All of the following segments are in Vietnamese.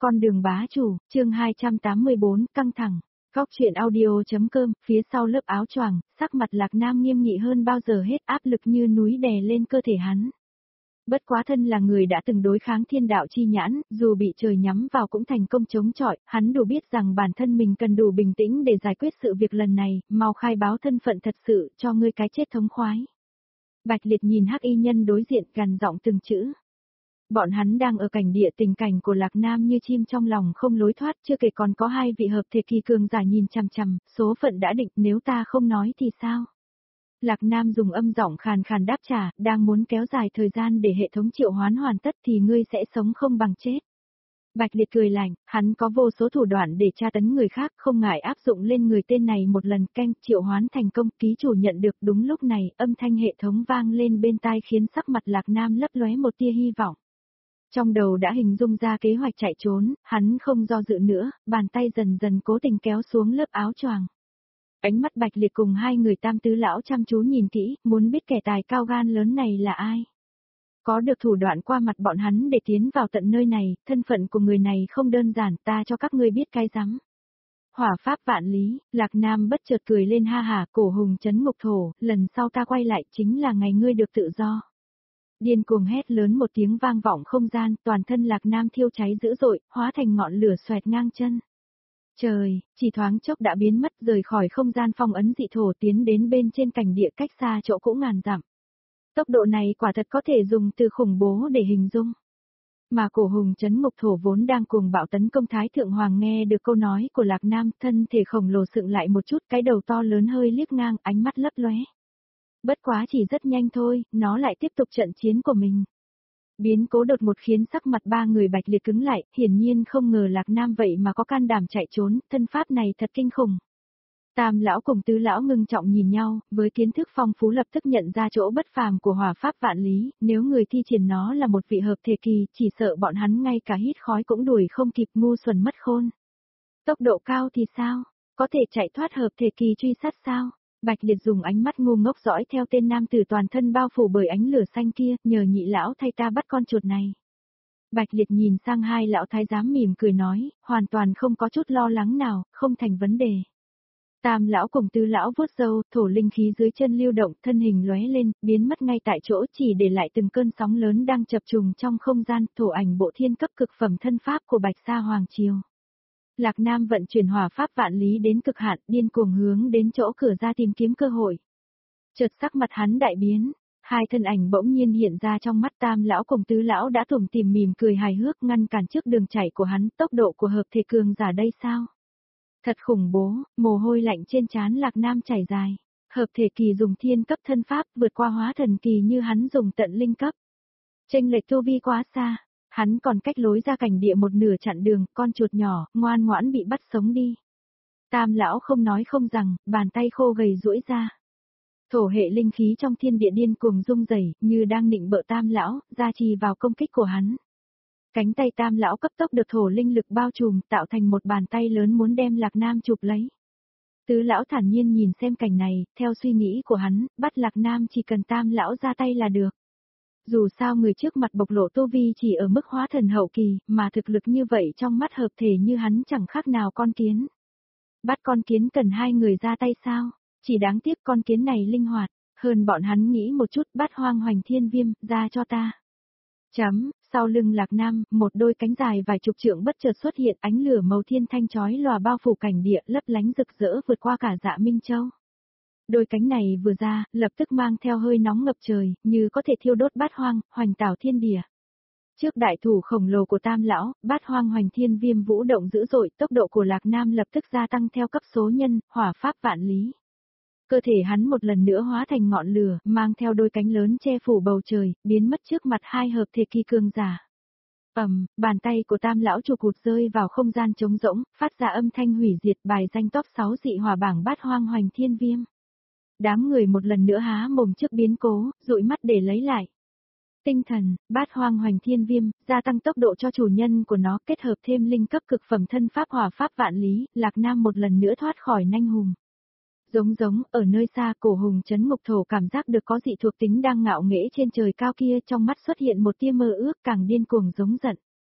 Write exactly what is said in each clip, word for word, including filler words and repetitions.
Con đường bá chủ, chương hai trăm tám mươi bốn, căng thẳng. Góc truyện audio.com, phía sau lớp áo choàng, sắc mặt Lạc Nam nghiêm nghị hơn bao giờ hết, áp lực như núi đè lên cơ thể hắn. Bất quá thân là người đã từng đối kháng thiên đạo chi nhãn, dù bị trời nhắm vào cũng thành công chống chọi, hắn đủ biết rằng bản thân mình cần đủ bình tĩnh để giải quyết sự việc lần này, mau khai báo thân phận thật sự, cho ngươi cái chết thống khoái. Bạch Liệt nhìn Hắc Y Nhân đối diện gằn giọng từng chữ. Bọn hắn đang ở cảnh địa, tình cảnh của Lạc Nam như chim trong lòng không lối thoát, chưa kể còn có hai vị hợp thể kỳ cường giả nhìn chằm chằm, số phận đã định, nếu ta không nói thì sao? Lạc Nam dùng âm giọng khàn khàn đáp trả, đang muốn kéo dài thời gian để hệ thống triệu hoán hoàn tất thì ngươi sẽ sống không bằng chết. Bạch Liệt cười lạnh, hắn có vô số thủ đoạn để tra tấn người khác, không ngại áp dụng lên người tên này một lần. Canh, triệu hoán thành công, ký chủ nhận được. Đúng lúc này, âm thanh hệ thống vang lên bên tai khiến sắc mặt Lạc Nam lấp lóe một tia hy vọng. Trong đầu đã hình dung ra kế hoạch chạy trốn, hắn không do dự nữa, bàn tay dần dần cố tình kéo xuống lớp áo choàng. Ánh mắt Bạch Liệt cùng hai người tam tứ lão chăm chú nhìn kỹ, muốn biết kẻ tài cao gan lớn này là ai. Có được thủ đoạn qua mặt bọn hắn để tiến vào tận nơi này, thân phận của người này không đơn giản, ta cho các ngươi biết cái rắm. Hỏa pháp vạn lý, Lạc Nam bất chợt cười lên ha hả, cổ hùng chấn ngục thổ, lần sau ta quay lại chính là ngày ngươi được tự do. Điên cuồng hét lớn một tiếng vang vọng không gian, toàn thân Lạc Nam thiêu cháy dữ dội, hóa thành ngọn lửa xoẹt ngang chân. Trời, chỉ thoáng chốc đã biến mất, rời khỏi không gian phong ấn dị thổ, tiến đến bên trên cảnh địa cách xa chỗ cũ ngàn dặm. Tốc độ này quả thật có thể dùng từ khủng bố để hình dung. Mà cổ hùng chấn ngục thổ vốn đang cuồng bạo tấn công Thái Thượng Hoàng nghe được câu nói của Lạc Nam, thân thể khổng lồ sượng lại một chút, cái đầu to lớn hơi liếc ngang, ánh mắt lấp lóe. Bất quá chỉ rất nhanh thôi, nó lại tiếp tục trận chiến của mình. Biến cố đột ngột khiến sắc mặt ba người Bạch Liệt cứng lại, hiển nhiên không ngờ Lạc Nam vậy mà có can đảm chạy trốn, thân pháp này thật kinh khủng. Tam lão cùng tứ lão ngưng trọng nhìn nhau, với kiến thức phong phú lập tức nhận ra chỗ bất phàm của hỏa pháp vạn lý, nếu người thi triển nó là một vị hợp thể kỳ, chỉ sợ bọn hắn ngay cả hít khói cũng đuổi không kịp, ngu xuẩn mất khôn. Tốc độ cao thì sao? Có thể chạy thoát hợp thể kỳ truy sát sao? Bạch Liệt dùng ánh mắt ngu ngốc dõi theo tên nam tử toàn thân bao phủ bởi ánh lửa xanh kia, nhờ nhị lão thay ta bắt con chuột này. Bạch Liệt nhìn sang hai lão thái giám mỉm cười nói, hoàn toàn không có chút lo lắng nào, không thành vấn đề. Tam lão cùng tứ lão vuốt râu, thổ linh khí dưới chân lưu động, thân hình lóe lên, biến mất ngay tại chỗ, chỉ để lại từng cơn sóng lớn đang chập trùng trong không gian, thổ ảnh bộ thiên cấp cực phẩm thân pháp của Bạch Sa Hoàng Triều. Lạc Nam vận chuyển hỏa pháp vạn lý đến cực hạn, điên cuồng hướng đến chỗ cửa ra tìm kiếm cơ hội. Chợt sắc mặt hắn đại biến, hai thân ảnh bỗng nhiên hiện ra trong mắt tam lão cùng tứ lão đã tủm tỉm mỉm cười hài hước ngăn cản trước đường chảy của hắn, tốc độ của hợp thể cường giả đây sao? Thật khủng bố, mồ hôi lạnh trên trán Lạc Nam chảy dài. Hợp thể kỳ dùng thiên cấp thân pháp vượt qua hóa thần kỳ như hắn dùng tận linh cấp. Chênh lệch tu vi quá xa. Hắn còn cách lối ra cảnh địa một nửa chặn đường, con chuột nhỏ, ngoan ngoãn bị bắt sống đi. Tam lão không nói không rằng, bàn tay khô gầy duỗi ra. Thổ hệ linh khí trong thiên địa điên cuồng rung rẩy, như đang nịnh bợ tam lão, gia trì vào công kích của hắn. Cánh tay tam lão cấp tốc được thổ linh lực bao trùm, tạo thành một bàn tay lớn muốn đem Lạc Nam chụp lấy. Tứ lão thản nhiên nhìn xem cảnh này, theo suy nghĩ của hắn, bắt Lạc Nam chỉ cần tam lão ra tay là được. Dù sao người trước mặt bộc lộ tu vi chỉ ở mức hóa thần hậu kỳ, mà thực lực như vậy trong mắt hợp thể như hắn chẳng khác nào con kiến. Bắt con kiến cần hai người ra tay sao? Chỉ đáng tiếc con kiến này linh hoạt, hơn bọn hắn nghĩ một chút, bắt hoang hoành thiên viêm, ra cho ta. Chấm, sau lưng Lạc Nam, một đôi cánh dài vài chục trượng bất chợt xuất hiện, ánh lửa màu thiên thanh chói lòa bao phủ cảnh địa, lấp lánh rực rỡ vượt qua cả Dạ Minh Châu. Đôi cánh này vừa ra, lập tức mang theo hơi nóng ngập trời, như có thể thiêu đốt bát hoang, hoành tảo thiên địa. Trước đại thủ khổng lồ của tam lão, bát hoang hoành thiên viêm vũ động dữ dội, tốc độ của Lạc Nam lập tức gia tăng theo cấp số nhân, hỏa pháp vạn lý. Cơ thể hắn một lần nữa hóa thành ngọn lửa, mang theo đôi cánh lớn che phủ bầu trời, biến mất trước mặt hai hợp thể kỳ cường giả. Ầm, bàn tay của tam lão chụp cụt rơi vào không gian trống rỗng, phát ra âm thanh hủy diệt, bài danh top sáu dị hỏa bảng bát hoang hoành thiên viêm. Đám người một lần nữa há mồm trước biến cố, dụi mắt để lấy lại. Tinh thần, bát hoang hoành thiên viêm, gia tăng tốc độ cho chủ nhân của nó, kết hợp thêm linh cấp cực phẩm thân pháp hỏa pháp vạn lý, Lạc Nam một lần nữa thoát khỏi nanh hùng. Giống giống, ở nơi xa cổ hùng chấn ngục thổ cảm giác được có dị thuộc tính đang ngạo nghễ trên trời cao kia, trong mắt xuất hiện một tia mơ ước càng điên cuồng giống giận.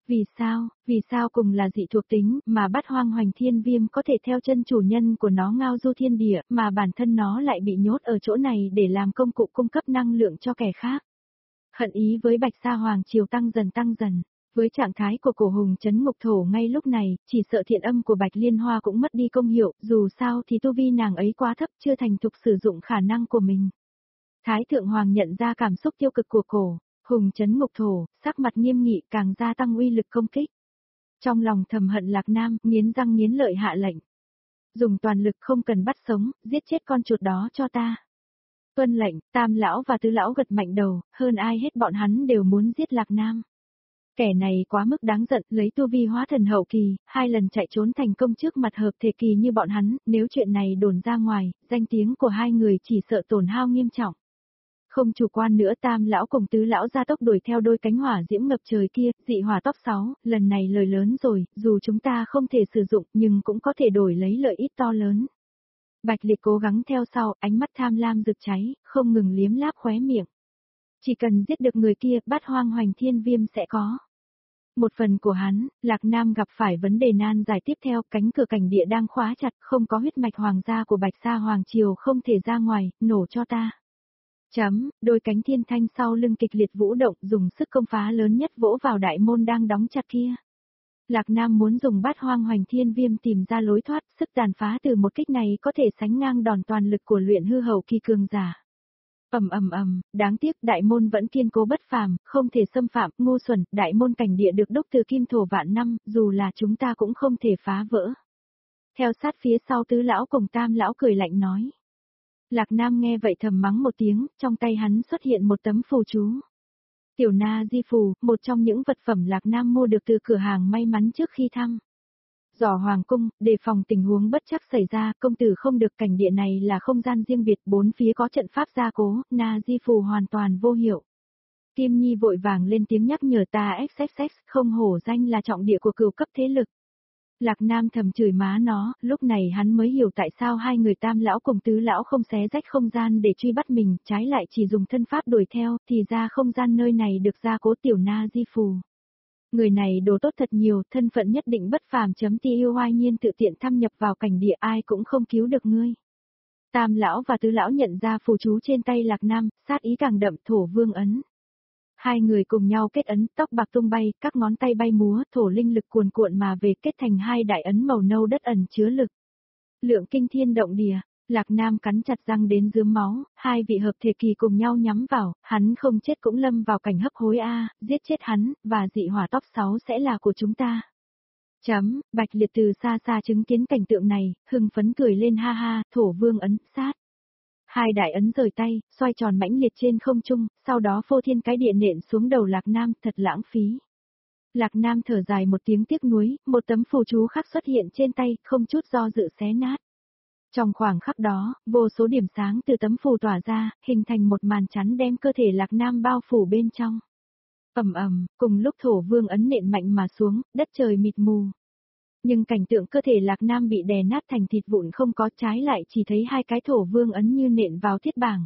Vì sao, vì sao cùng là dị thuộc tính mà bát hoang hoành thiên viêm có thể theo chân chủ nhân của nó ngao du thiên địa mà bản thân nó lại bị nhốt ở chỗ này để làm công cụ cung cấp năng lượng cho kẻ khác. Hận ý với Bạch Sa Hoàng Triều tăng dần tăng dần. Với trạng thái của cổ hùng chấn ngục thổ ngay lúc này, chỉ sợ thiện âm của Bạch Liên Hoa cũng mất đi công hiệu, dù sao thì tu vi nàng ấy quá thấp chưa thành thục sử dụng khả năng của mình. Thái Thượng Hoàng nhận ra cảm xúc tiêu cực của cổ, hùng chấn ngục thổ, sắc mặt nghiêm nghị càng gia tăng uy lực công kích. Trong lòng thầm hận Lạc Nam, nghiến răng nghiến lợi hạ lệnh. Dùng toàn lực không cần bắt sống, giết chết con chuột đó cho ta. Tuân lệnh, Tam lão và Tứ lão gật mạnh đầu, hơn ai hết bọn hắn đều muốn giết Lạc Nam. Kẻ này quá mức đáng giận, lấy tu vi hóa thần hậu kỳ, hai lần chạy trốn thành công trước mặt hợp thể kỳ như bọn hắn, nếu chuyện này đồn ra ngoài, danh tiếng của hai người chỉ sợ tổn hao nghiêm trọng. Không chủ quan nữa, Tam lão cùng Tứ lão gia tốc đuổi theo đôi cánh hỏa diễm ngập trời kia, dị hỏa top sáu, lần này lời lớn rồi, dù chúng ta không thể sử dụng nhưng cũng có thể đổi lấy lợi ích to lớn. Bạch Liệt cố gắng theo sau, ánh mắt tham lam rực cháy, không ngừng liếm láp khóe miệng. Chỉ cần giết được người kia, bát hoang hoành thiên viêm sẽ có. Một phần của hắn, Lạc Nam gặp phải vấn đề nan giải tiếp theo, cánh cửa cảnh địa đang khóa chặt, không có huyết mạch hoàng gia của Bạch Sa Hoàng Triều không thể ra ngoài, nổ cho ta. Chấm, đôi cánh thiên thanh sau lưng kịch liệt vũ động, dùng sức công phá lớn nhất vỗ vào đại môn đang đóng chặt kia. Lạc Nam muốn dùng bát hoang hoành thiên viêm tìm ra lối thoát, sức tàn phá từ một kích này có thể sánh ngang đòn toàn lực của luyện hư hậu kỳ cường giả. Ầm ầm ầm, đáng tiếc đại môn vẫn kiên cố bất phàm, không thể xâm phạm, ngu xuẩn, đại môn cảnh địa được đúc từ kim thổ vạn năm, dù là chúng ta cũng không thể phá vỡ. Theo sát phía sau Tứ lão cùng Tam lão cười lạnh nói. Lạc Nam nghe vậy thầm mắng một tiếng, trong tay hắn xuất hiện một tấm phù chú. Tiểu Na Di phù, một trong những vật phẩm Lạc Nam mua được từ cửa hàng may mắn trước khi thăm dò hoàng cung, đề phòng tình huống bất trắc xảy ra, công tử không được, cảnh địa này là không gian riêng biệt, bốn phía có trận pháp gia cố, Na Di phù hoàn toàn vô hiệu. Kim Nhi vội vàng lên tiếng nhắc nhở ta xx xx, không hổ danh là trọng địa của cửu cấp thế lực. Lạc Nam thầm chửi má nó, lúc này hắn mới hiểu tại sao hai người Tam lão cùng Tứ lão không xé rách không gian để truy bắt mình, trái lại chỉ dùng thân pháp đuổi theo, thì ra không gian nơi này được gia cố tiểu Na Di phù. Người này đồ tốt thật nhiều, thân phận nhất định bất phàm chấm ti yêu oai nhiên tự tiện thâm nhập vào cảnh địa, ai cũng không cứu được ngươi. Tam lão và Tứ lão nhận ra phù chú trên tay Lạc Nam, sát ý càng đậm, thổ vương ấn. Hai người cùng nhau kết ấn, tóc bạc tung bay, các ngón tay bay múa, thổ linh lực cuồn cuộn mà về, kết thành hai đại ấn màu nâu đất ẩn chứa lực. Lượng kinh thiên động địa. Lạc Nam cắn chặt răng đến rướm máu, hai vị hợp thể kỳ cùng nhau nhắm vào, hắn không chết cũng lâm vào cảnh hấp hối a, giết chết hắn, và dị hỏa top sáu sẽ là của chúng ta. Chấm, Bạch Liệt từ xa xa chứng kiến cảnh tượng này, hưng phấn cười lên ha ha, thổ vương ấn, sát. Hai đại ấn rời tay, xoay tròn mãnh liệt trên không trung, sau đó phô thiên cái địa nện xuống đầu Lạc Nam, thật lãng phí. Lạc Nam thở dài một tiếng tiếc nuối, một tấm phù chú khác xuất hiện trên tay, không chút do dự xé nát. Trong khoảng khắc đó, vô số điểm sáng từ tấm phù tỏa ra, hình thành một màn chắn đem cơ thể Lạc Nam bao phủ bên trong. Ầm ầm, cùng lúc thổ vương ấn nện mạnh mà xuống, đất trời mịt mù. Nhưng cảnh tượng cơ thể Lạc Nam bị đè nát thành thịt vụn không có, trái lại chỉ thấy hai cái thổ vương ấn như nện vào thiết bảng.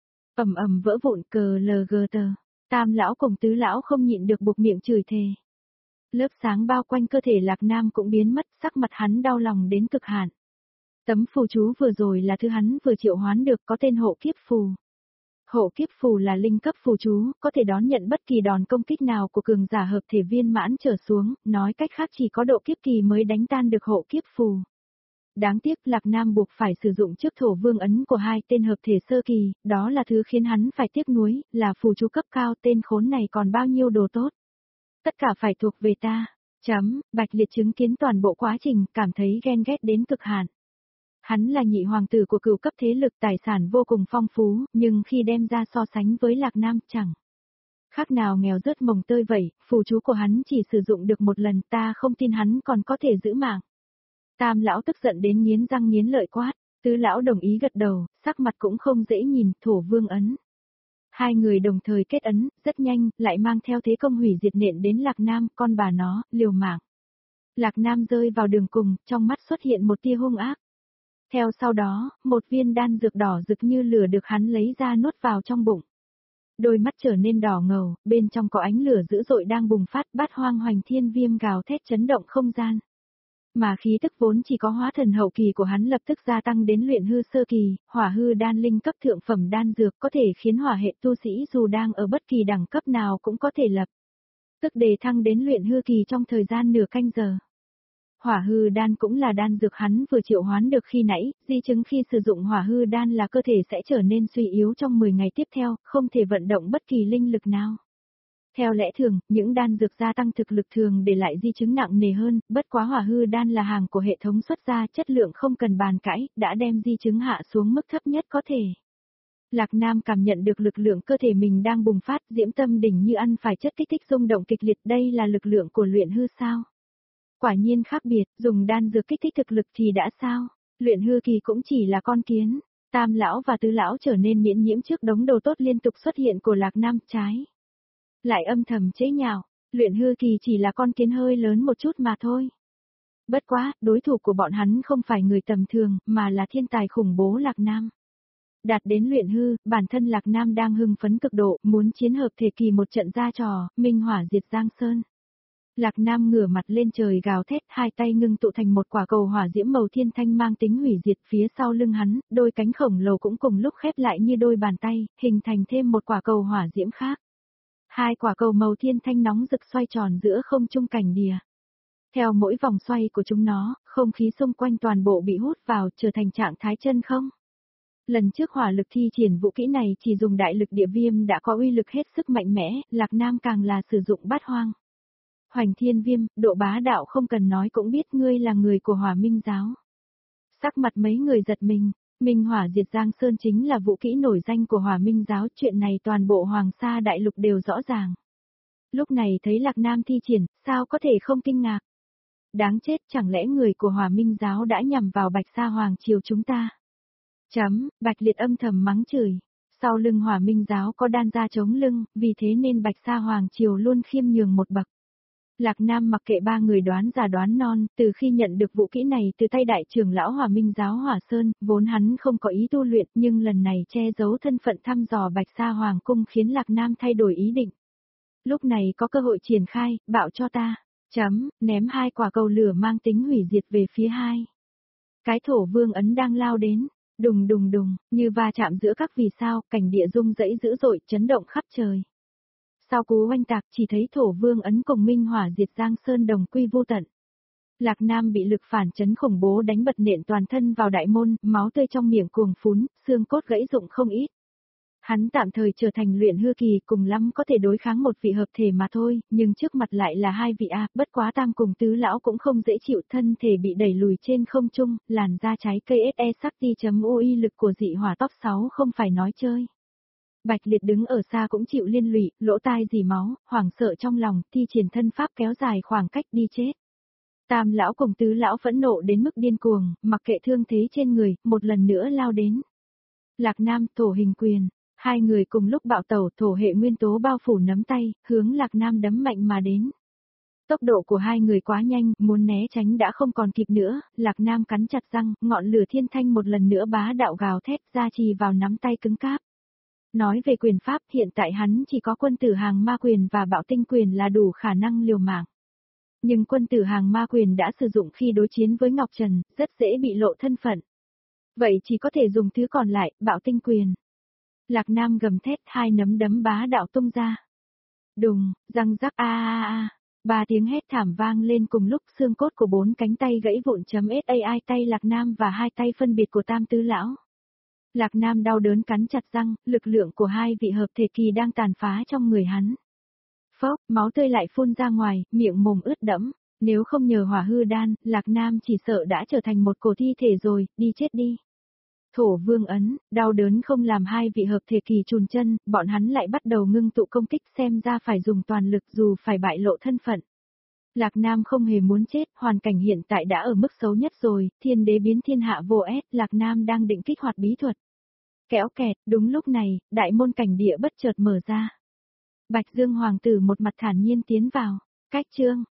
Ầm ầm vỡ vụn, cờ lờ gờ tờ. Tam lão cùng Tứ lão không nhịn được buộc miệng chửi thề. Lớp sáng bao quanh cơ thể Lạc Nam cũng biến mất, sắc mặt hắn đau lòng đến cực hạn. Tấm phù chú vừa rồi là thứ hắn vừa triệu hoán được, có tên hộ kiếp phù. Hộ kiếp phù là linh cấp phù chú, có thể đón nhận bất kỳ đòn công kích nào của cường giả hợp thể viên mãn trở xuống, nói cách khác chỉ có độ kiếp kỳ mới đánh tan được hộ kiếp phù. Đáng tiếc Lạc Nam buộc phải sử dụng trước thổ vương ấn của hai tên hợp thể sơ kỳ, đó là thứ khiến hắn phải tiếc nuối, là phù chú cấp cao, tên khốn này còn bao nhiêu đồ tốt. Tất cả phải thuộc về ta. Chấm, Bạch Liệt chứng kiến toàn bộ quá trình, cảm thấy ghen ghét đến cực hạn. Hắn là nhị hoàng tử của cửu cấp thế lực, tài sản vô cùng phong phú, nhưng khi đem ra so sánh với Lạc Nam chẳng khác nào nghèo rớt mồng tơi vậy, phù chú của hắn chỉ sử dụng được một lần, ta không tin hắn còn có thể giữ mạng. Tam lão tức giận đến nghiến răng nghiến lợi quát, Tứ lão đồng ý gật đầu, sắc mặt cũng không dễ nhìn, thổ vương ấn. Hai người đồng thời kết ấn, rất nhanh, lại mang theo thế công hủy diệt nện đến Lạc Nam, con bà nó, liều mạng. Lạc Nam rơi vào đường cùng, trong mắt xuất hiện một tia hung ác. Theo sau đó, một viên đan dược đỏ rực như lửa được hắn lấy ra nuốt vào trong bụng. Đôi mắt trở nên đỏ ngầu, bên trong có ánh lửa dữ dội đang bùng phát, bát hoang hoành thiên viêm gào thét chấn động không gian. Mà khí tức vốn chỉ có hóa thần hậu kỳ của hắn lập tức gia tăng đến luyện hư sơ kỳ, hỏa hư đan linh cấp thượng phẩm đan dược có thể khiến hỏa hệ tu sĩ dù đang ở bất kỳ đẳng cấp nào cũng có thể lập tức đề thăng đến luyện hư kỳ trong thời gian nửa canh giờ. Hỏa hư đan cũng là đan dược hắn vừa triệu hoán được khi nãy, di chứng khi sử dụng hỏa hư đan là cơ thể sẽ trở nên suy yếu trong mười ngày tiếp theo, không thể vận động bất kỳ linh lực nào. Theo lẽ thường, những đan dược gia tăng thực lực thường để lại di chứng nặng nề hơn, bất quá hỏa hư đan là hàng của hệ thống xuất ra, chất lượng không cần bàn cãi, đã đem di chứng hạ xuống mức thấp nhất có thể. Lạc Nam cảm nhận được lực lượng cơ thể mình đang bùng phát, diễm tâm đỉnh như ăn phải chất kích thích rung động kịch liệt, đây là lực lượng của luyện hư sao? Quả nhiên khác biệt, dùng đan dược kích thích thực lực thì đã sao? Luyện hư kỳ cũng chỉ là con kiến. Tam lão và tứ lão trở nên miễn nhiễm trước đống đồ tốt liên tục xuất hiện của Lạc Nam, trái lại âm thầm chế nhạo, luyện hư kỳ chỉ là con kiến hơi lớn một chút mà thôi. Bất quá, đối thủ của bọn hắn không phải người tầm thường, mà là thiên tài khủng bố Lạc Nam. Đạt đến luyện hư, bản thân Lạc Nam đang hưng phấn cực độ, muốn chiến hợp thể kỳ một trận ra trò, minh hỏa diệt Giang Sơn. Lạc Nam ngửa mặt lên trời gào thét, hai tay ngưng tụ thành một quả cầu hỏa diễm màu thiên thanh mang tính hủy diệt, phía sau lưng hắn, đôi cánh khổng lồ cũng cùng lúc khép lại như đôi bàn tay, hình thành thêm một quả cầu hỏa diễm khác. Hai quả cầu màu thiên thanh nóng rực xoay tròn giữa không trung cảnh đìa. Theo mỗi vòng xoay của chúng nó, không khí xung quanh toàn bộ bị hút vào, trở thành trạng thái chân không. Lần trước hỏa lực thi triển vũ kỹ này chỉ dùng đại lực địa viêm đã có uy lực hết sức mạnh mẽ, Lạc Nam càng là sử dụng bát hoang hoành thiên viêm, độ bá đạo không cần nói cũng biết ngươi là người của Hỏa Minh giáo. Sắc mặt mấy người giật mình, Minh hỏa diệt Giang Sơn chính là vũ kỹ nổi danh của Hỏa Minh giáo, chuyện này toàn bộ Hoàng Sa đại lục đều rõ ràng. Lúc này thấy Lạc Nam thi triển, sao có thể không kinh ngạc? Đáng chết, chẳng lẽ người của Hỏa Minh giáo đã nhằm vào Bạch Sa Hoàng triều chúng ta? Chấm, Bạch Liệt âm thầm mắng chửi. Sau lưng Hỏa Minh giáo có đan gia chống lưng, vì thế nên Bạch Sa Hoàng triều luôn khiêm nhường một bậc. Lạc Nam mặc kệ ba người đoán già đoán non, từ khi nhận được vũ kỹ này từ tay đại trưởng lão Hỏa Minh giáo Hỏa Sơn, vốn hắn không có ý tu luyện, nhưng lần này che giấu thân phận thăm dò Bạch Sa Hoàng cung khiến Lạc Nam thay đổi ý định. Lúc này có cơ hội triển khai, bạo cho ta. Chấm, ném hai quả cầu lửa mang tính hủy diệt về phía hai. Cái thổ vương ấn đang lao đến, đùng đùng đùng, như va chạm giữa các vì sao, cảnh địa rung rẫy dữ dội, chấn động khắp trời. Sau cú oanh tạc chỉ thấy thổ vương ấn cùng minh hỏa diệt Giang Sơn đồng quy vô tận. Lạc Nam bị lực phản chấn khủng bố đánh bật nện toàn thân vào đại môn, máu tươi trong miệng cuồng phún, xương cốt gãy rụng không ít. Hắn tạm thời trở thành luyện hư kỳ, cùng lắm có thể đối kháng một vị hợp thể mà thôi, nhưng trước mặt lại là hai vị A, bất quá tam cùng tứ lão cũng không dễ chịu, thân thể bị đẩy lùi trên không trung, làn da trái cây se sắc ti.ui lực của dị hỏa top sáu không phải nói chơi. Bạch Liệt đứng ở xa cũng chịu liên lụy, lỗ tai dì máu, hoảng sợ trong lòng, thi triển thân pháp kéo dài khoảng cách đi chết. Tam lão cùng tứ lão phẫn nộ đến mức điên cuồng, mặc kệ thương thế trên người, một lần nữa lao đến. Lạc Nam, thổ hình quyền, hai người cùng lúc bạo tẩu, thổ hệ nguyên tố bao phủ nắm tay, hướng Lạc Nam đấm mạnh mà đến. Tốc độ của hai người quá nhanh, muốn né tránh đã không còn kịp nữa, Lạc Nam cắn chặt răng, ngọn lửa thiên thanh một lần nữa bá đạo gào thét ra trì vào nắm tay cứng cáp. Nói về quyền pháp, hiện tại hắn chỉ có quân tử hàng ma quyền và bạo tinh quyền là đủ khả năng liều mạng. Nhưng quân tử hàng ma quyền đã sử dụng khi đối chiến với Ngọc Trần, rất dễ bị lộ thân phận. Vậy chỉ có thể dùng thứ còn lại, bạo tinh quyền. Lạc Nam gầm thét, hai nấm đấm bá đạo tung ra. Đùng, răng rắc a a a, ba tiếng hét thảm vang lên cùng lúc, xương cốt của bốn cánh tay gãy vụn. .sai tay Lạc Nam và hai tay phân biệt của tam tứ lão. Lạc Nam đau đớn cắn chặt răng, lực lượng của hai vị hợp thể kỳ đang tàn phá trong người hắn. Phốc, máu tươi lại phun ra ngoài, miệng mồm ướt đẫm. Nếu không nhờ hỏa hư đan, Lạc Nam chỉ sợ đã trở thành một cổ thi thể rồi, đi chết đi. Thổ vương ấn, đau đớn không làm hai vị hợp thể kỳ chùn chân, bọn hắn lại bắt đầu ngưng tụ công kích, xem ra phải dùng toàn lực dù phải bại lộ thân phận. Lạc Nam không hề muốn chết, hoàn cảnh hiện tại đã ở mức xấu nhất rồi, thiên đế biến thiên hạ vô ép, Lạc Nam đang định kích hoạt bí thuật. Kéo kẹt, đúng lúc này, đại môn cảnh địa bất chợt mở ra. Bạch Dương Hoàng tử một mặt thản nhiên tiến vào, cách chương.